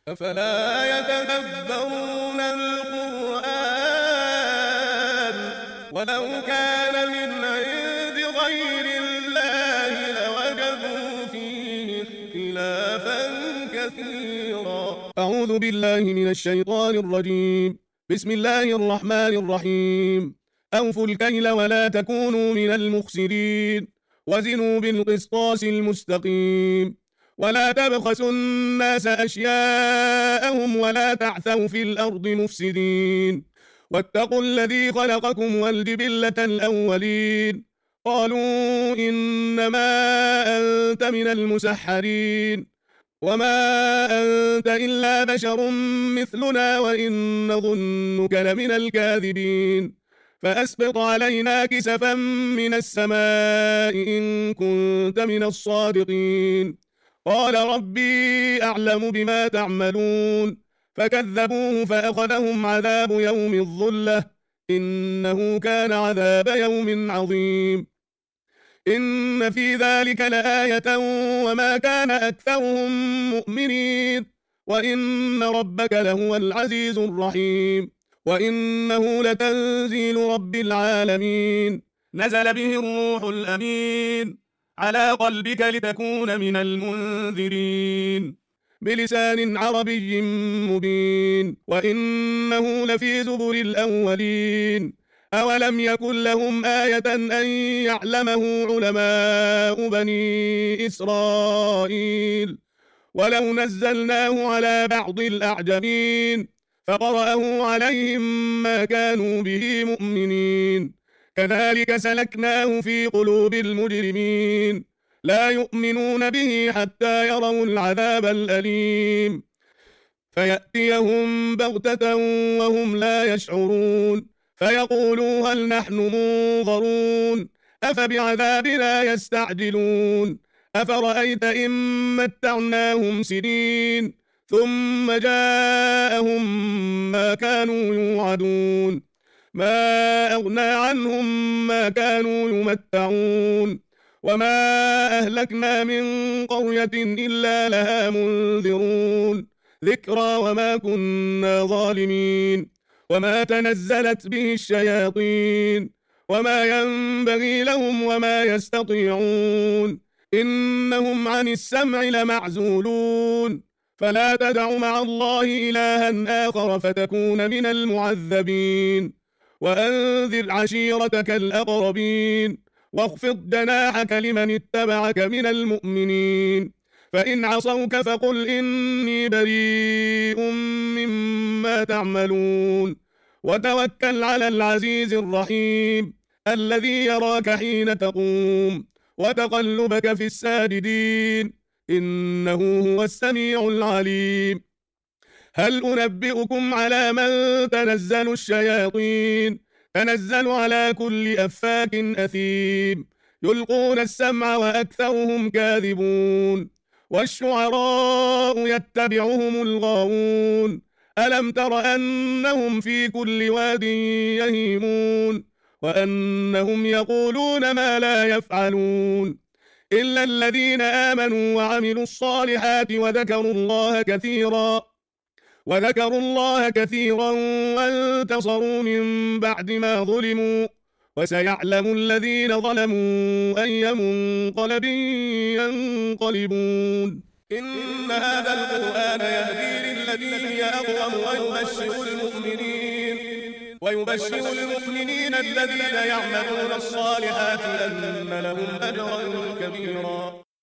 أفلا يتدبرون القرآن ولو كان من عند غير الله لوجدوا فيه اختلافا كثيرا. أعوذ بالله من الشيطان الرجيم. بسم الله الرحمن الرحيم. أوفوا الكيل ولا تكونوا من المخسرين وزنوا بالقسطاس المستقيم ولا تبخسوا الناس أشياءهم ولا تعثوا في الأرض مفسدين واتقوا الذي خلقكم والجبلة الأولين قالوا إنما أنت من المسحرين وما أنت إلا بشر مثلنا وإن نظنك لمن الكاذبين فأسقط علينا كسفا من السماء إن كنت من الصادقين قال ربي أعلم بما تعملون فكذبوه فأخذهم عذاب يوم الظلة إنه كان عذاب يوم عظيم. إن في ذلك لآية وما كان أكثرهم مؤمنين وإن ربك لهو العزيز الرحيم وإنه لتنزيل رب العالمين نزل به الروح الأمين على قلبك لتكون من المنذرين بلسان عربي مبين وإنه لفي زبر الأولين أولم يكن لهم آية أن يعلمه علماء بني إسرائيل ولو نزلناه على بعض الأعجمين فقرأه عليهم ما كانوا به مؤمنين كذلك سلكناه في قلوب المجرمين لا يؤمنون به حتى يروا العذاب الأليم فيأتيهم بغتة وهم لا يشعرون فيقولوا هل نحن منظرون أفبعذابنا يستعجلون أفرأيت إن متعناهم سنين ثم جاءهم ما كانوا يوعدون ما أغنى عنهم ما كانوا يمتعون وما أهلكنا من قرية إلا لها منذرون ذكرى وما كنا ظالمين وما تنزلت به الشياطين وما ينبغي لهم وما يستطيعون إنهم عن السمع لمعزولون فلا تدع مع الله إلها آخر فتكون من المعذبين وأنذر عشيرتك الأقربين واخفض جناحك لمن اتبعك من المؤمنين فإن عصوك فقل إني بريء مما تعملون وتوكل على العزيز الرحيم الذي يراك حين تقوم وتقلبك في الساجدين إنه هو السميع العليم. هل أنبئكم على من تنزل الشياطين تنزل على كل أفاك أثيم يلقون السمع وأكثرهم كاذبون والشعراء يتبعهم الغاوون ألم تر أنهم في كل واد يهيمون وأنهم يقولون ما لا يفعلون إلا الذين آمنوا وعملوا الصالحات وذكروا الله كثيرا وانتصروا من بعد ما ظلموا وسيعلم الذين ظلموا أي منقلب ينقلبون. إن هذا القرآن يهدي للتي هي أقوم ويبشر المؤمنين الذين يعملون الصالحات أن لهم أجرا كبيرا.